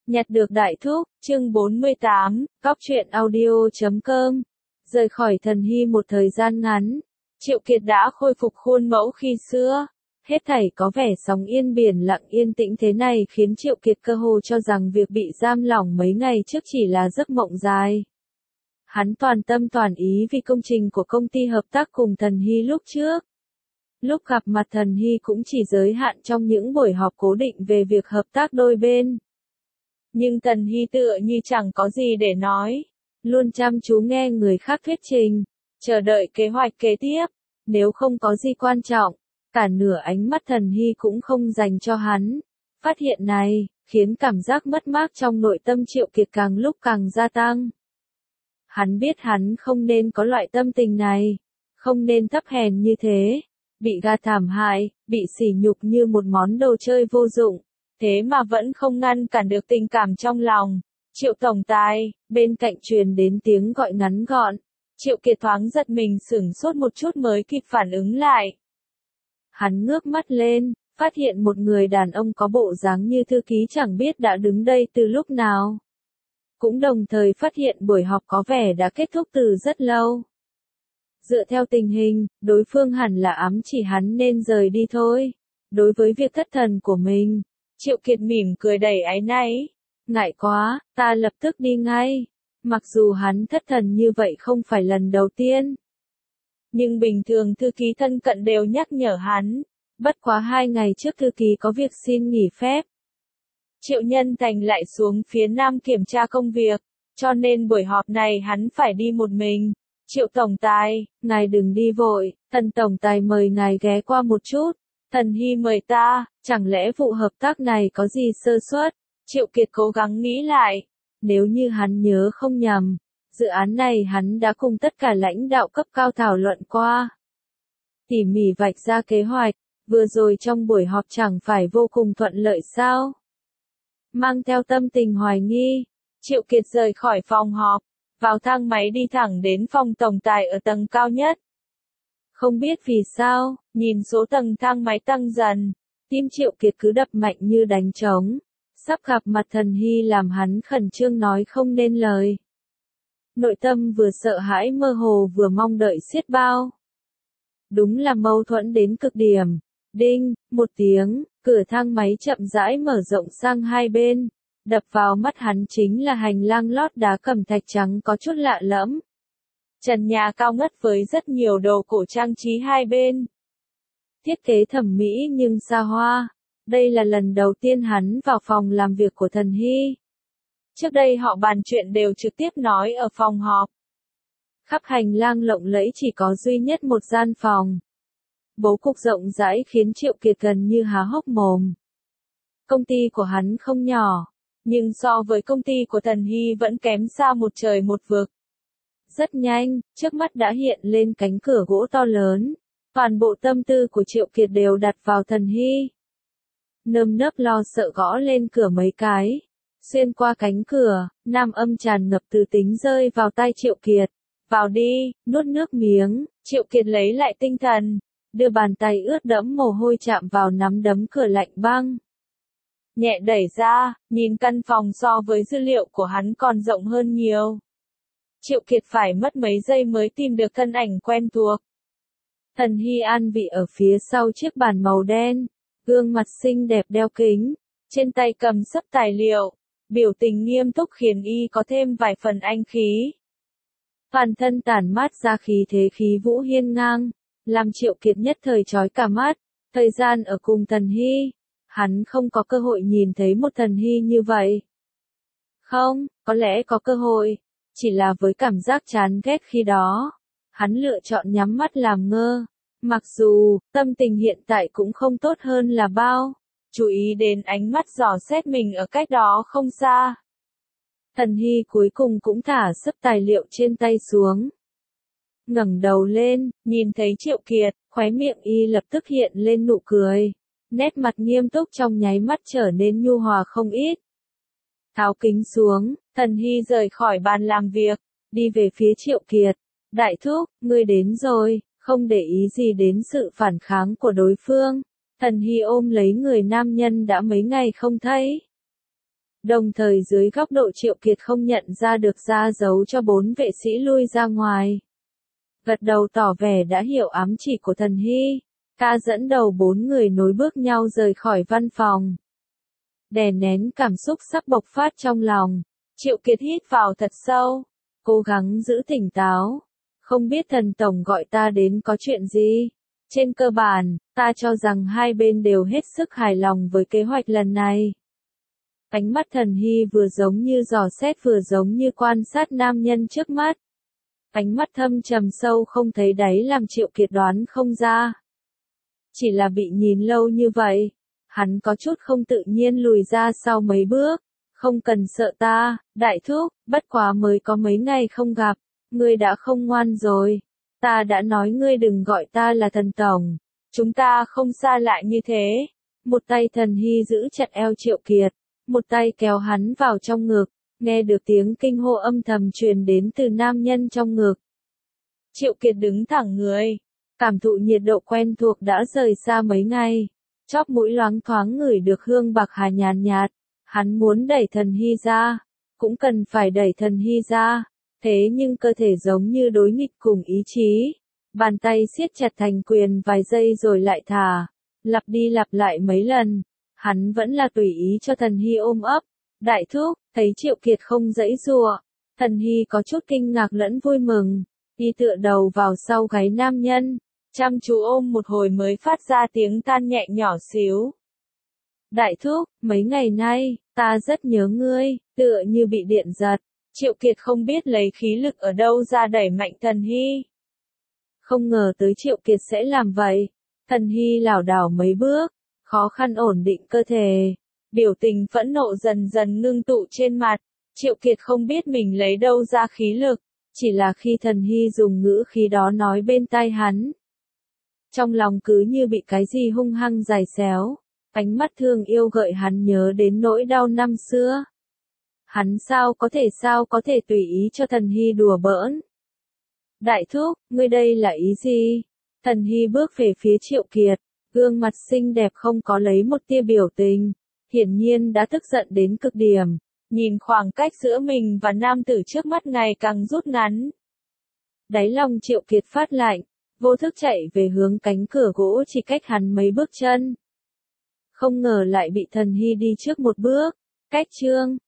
Nhặt được đại thúc, chương 48, Cóc truyện audio.com. Rời khỏi Thần Hy một thời gian ngắn, Triệu Kiệt đã khôi phục khuôn mẫu khi xưa. Hết thảy có vẻ sóng yên biển lặng yên tĩnh thế này khiến Triệu Kiệt cơ hồ cho rằng việc bị giam lỏng mấy ngày trước chỉ là giấc mộng dài. Hắn toàn tâm toàn ý vì công trình của công ty hợp tác cùng Thần Hy lúc trước. Lúc gặp mặt Thần Hy cũng chỉ giới hạn trong những buổi họp cố định về việc hợp tác đôi bên. Nhưng Thần Hy tựa như chẳng có gì để nói, luôn chăm chú nghe người khác thuyết trình, chờ đợi kế hoạch kế tiếp. Nếu không có gì quan trọng, cả nửa ánh mắt Thần Hy cũng không dành cho hắn. Phát hiện này, khiến cảm giác mất mát trong nội tâm Triệu Kiệt càng lúc càng gia tăng. Hắn biết hắn không nên có loại tâm tình này, không nên thấp hèn như thế, bị gạt thảm hại, bị sỉ nhục như một món đồ chơi vô dụng, thế mà vẫn không ngăn cản được tình cảm trong lòng. Triệu tổng tài, bên cạnh truyền đến tiếng gọi ngắn gọn. Triệu Kiệt thoáng giật mình sửng sốt một chút mới kịp phản ứng lại. Hắn ngước mắt lên, phát hiện một người đàn ông có bộ dáng như thư ký chẳng biết đã đứng đây từ lúc nào. Cũng đồng thời phát hiện buổi họp có vẻ đã kết thúc từ rất lâu. Dựa theo tình hình, đối phương hẳn là ám chỉ hắn nên rời đi thôi. Đối với việc thất thần của mình, Triệu Kiệt mỉm cười đầy áy náy. Ngại quá, ta lập tức đi ngay. Mặc dù hắn thất thần như vậy không phải lần đầu tiên. Nhưng bình thường thư ký thân cận đều nhắc nhở hắn. Bất quá 2 ngày trước thư ký có việc xin nghỉ phép. Triệu Nhân Thành lại xuống phía Nam kiểm tra công việc, cho nên buổi họp này hắn phải đi một mình. Triệu tổng tài, ngài đừng đi vội, Thần tổng tài mời ngài ghé qua một chút. Thần Hy mời ta, chẳng lẽ vụ hợp tác này có gì sơ suất? Triệu Kiệt cố gắng nghĩ lại. Nếu như hắn nhớ không nhầm, dự án này hắn đã cùng tất cả lãnh đạo cấp cao thảo luận qua. Tỉ mỉ vạch ra kế hoạch, vừa rồi trong buổi họp chẳng phải vô cùng thuận lợi sao? Mang theo tâm tình hoài nghi, Triệu Kiệt rời khỏi phòng họp, vào thang máy đi thẳng đến phòng tổng tài ở tầng cao nhất. Không biết vì sao, nhìn số tầng thang máy tăng dần, tim Triệu Kiệt cứ đập mạnh như đánh trống. Sắp gặp mặt Thần Hy làm hắn khẩn trương nói không nên lời. Nội tâm vừa sợ hãi mơ hồ vừa mong đợi xiết bao. Đúng là mâu thuẫn đến cực điểm. Đinh, một tiếng, cửa thang máy chậm rãi mở rộng sang hai bên. Đập vào mắt hắn chính là hành lang lót đá cẩm thạch trắng có chút lạ lẫm. Trần nhà cao ngất với rất nhiều đồ cổ trang trí hai bên. Thiết kế thẩm mỹ nhưng xa hoa. Đây là lần đầu tiên hắn vào phòng làm việc của Thần Hy. Trước đây họ bàn chuyện đều trực tiếp nói ở phòng họp. Khắp hành lang lộng lẫy chỉ có duy nhất một gian phòng. Bố cục rộng rãi khiến Triệu Kiệt gần như há hốc mồm. Công ty của hắn không nhỏ, nhưng so với công ty của Thần Hy vẫn kém xa một trời một vực. Rất nhanh, trước mắt đã hiện lên cánh cửa gỗ to lớn. Toàn bộ tâm tư của Triệu Kiệt đều đặt vào Thần Hy. Nơm nớp lo sợ gõ lên cửa mấy cái. Xuyên qua cánh cửa, nam âm tràn ngập từ tính rơi vào tai Triệu Kiệt. Vào đi, nuốt nước miếng, Triệu Kiệt lấy lại tinh thần. Đưa bàn tay ướt đẫm mồ hôi chạm vào nắm đấm cửa lạnh băng. Nhẹ đẩy ra, nhìn căn phòng so với dữ liệu của hắn còn rộng hơn nhiều. Triệu Kiệt phải mất mấy giây mới tìm được thân ảnh quen thuộc. Thần Hy an vị ở phía sau chiếc bàn màu đen. Gương mặt xinh đẹp đeo kính, trên tay cầm sấp tài liệu, biểu tình nghiêm túc khiến y có thêm vài phần anh khí. Toàn thân tản mát ra khí thế khí vũ hiên ngang, làm Triệu Kiệt nhất thời chói cả mắt. Thời gian ở cùng Thần Hy, hắn không có cơ hội nhìn thấy một Thần Hy như vậy. Không, có lẽ có cơ hội, chỉ là với cảm giác chán ghét khi đó, hắn lựa chọn nhắm mắt làm ngơ. Mặc dù, tâm tình hiện tại cũng không tốt hơn là bao, chú ý đến ánh mắt dò xét mình ở cách đó không xa. Thần Hy cuối cùng cũng thả sấp tài liệu trên tay xuống. Ngẩng đầu lên, nhìn thấy Triệu Kiệt, khóe miệng y lập tức hiện lên nụ cười. Nét mặt nghiêm túc trong nháy mắt trở nên nhu hòa không ít. Tháo kính xuống, Thần Hy rời khỏi bàn làm việc, đi về phía Triệu Kiệt. Đại thúc, ngươi đến rồi. Không để ý gì đến sự phản kháng của đối phương, Thần Hy ôm lấy người nam nhân đã mấy ngày không thấy. Đồng thời dưới góc độ Triệu Kiệt không nhận ra được ra dấu cho 4 vệ sĩ lui ra ngoài. Gật đầu tỏ vẻ đã hiểu ám chỉ của Thần Hy. Ca dẫn đầu 4 người nối bước nhau rời khỏi văn phòng. Đè nén cảm xúc sắp bộc phát trong lòng. Triệu Kiệt hít vào thật sâu. Cố gắng giữ tỉnh táo. Không biết Thần Tổng gọi ta đến có chuyện gì? Trên cơ bản, ta cho rằng hai bên đều hết sức hài lòng với kế hoạch lần này. Ánh mắt Thần Hy vừa giống như dò xét vừa giống như quan sát nam nhân trước mắt. Ánh mắt thâm trầm sâu không thấy đáy làm Triệu Kiệt đoán không ra. Chỉ là bị nhìn lâu như vậy, hắn có chút không tự nhiên lùi ra sau mấy bước. Không cần sợ ta, đại thúc, bất quá mới có mấy ngày không gặp, ngươi đã không ngoan rồi. Ta đã nói ngươi đừng gọi ta là Thần Tổng, chúng ta không xa lạ như thế. Một tay Thần Hy giữ chặt eo Triệu Kiệt, một tay kéo hắn vào trong ngực, nghe được tiếng kinh hô âm thầm truyền đến từ nam nhân trong ngực. Triệu Kiệt đứng thẳng người, cảm thụ nhiệt độ quen thuộc đã rời xa mấy ngày, chóp mũi loáng thoáng ngửi được hương bạc hà nhàn nhạt. Hắn muốn đẩy Thần Hy ra, cũng cần phải đẩy Thần Hy ra, thế nhưng cơ thể giống như đối nghịch cùng ý chí. Bàn tay siết chặt thành quyền vài giây rồi lại thả, lặp đi lặp lại mấy lần, hắn vẫn là tùy ý cho Thần Hy ôm ấp. Đại thúc, thấy Triệu Kiệt không giãy giụa, Thần Hy có chút kinh ngạc lẫn vui mừng, đi tựa đầu vào sau gáy nam nhân, chăm chú ôm một hồi mới phát ra tiếng than nhẹ nhỏ xíu. Đại thúc, mấy ngày nay, ta rất nhớ ngươi, tựa như bị điện giật. Triệu Kiệt không biết lấy khí lực ở đâu ra đẩy mạnh Thần Hy. Không ngờ tới Triệu Kiệt sẽ làm vậy. Thần Hy lảo đảo mấy bước, khó khăn ổn định cơ thể. Biểu tình phẫn nộ dần dần ngưng tụ trên mặt. Triệu Kiệt không biết mình lấy đâu ra khí lực, chỉ là khi Thần Hy dùng ngữ khí đó nói bên tai hắn. Trong lòng cứ như bị cái gì hung hăng giày xéo. Ánh mắt thương yêu gợi hắn nhớ đến nỗi đau năm xưa. Hắn sao có thể tùy ý cho Thần Hy đùa bỡn. Đại thúc, ngươi đây là ý gì? Thần Hy bước về phía Triệu Kiệt, gương mặt xinh đẹp không có lấy một tia biểu tình, hiển nhiên đã tức giận đến cực điểm, nhìn khoảng cách giữa mình và nam tử trước mắt ngày càng rút ngắn. Đáy lòng Triệu Kiệt phát lạnh, vô thức chạy về hướng cánh cửa gỗ chỉ cách hắn mấy bước chân. Không ngờ lại bị Thần Hy đi trước một bước. Cách chương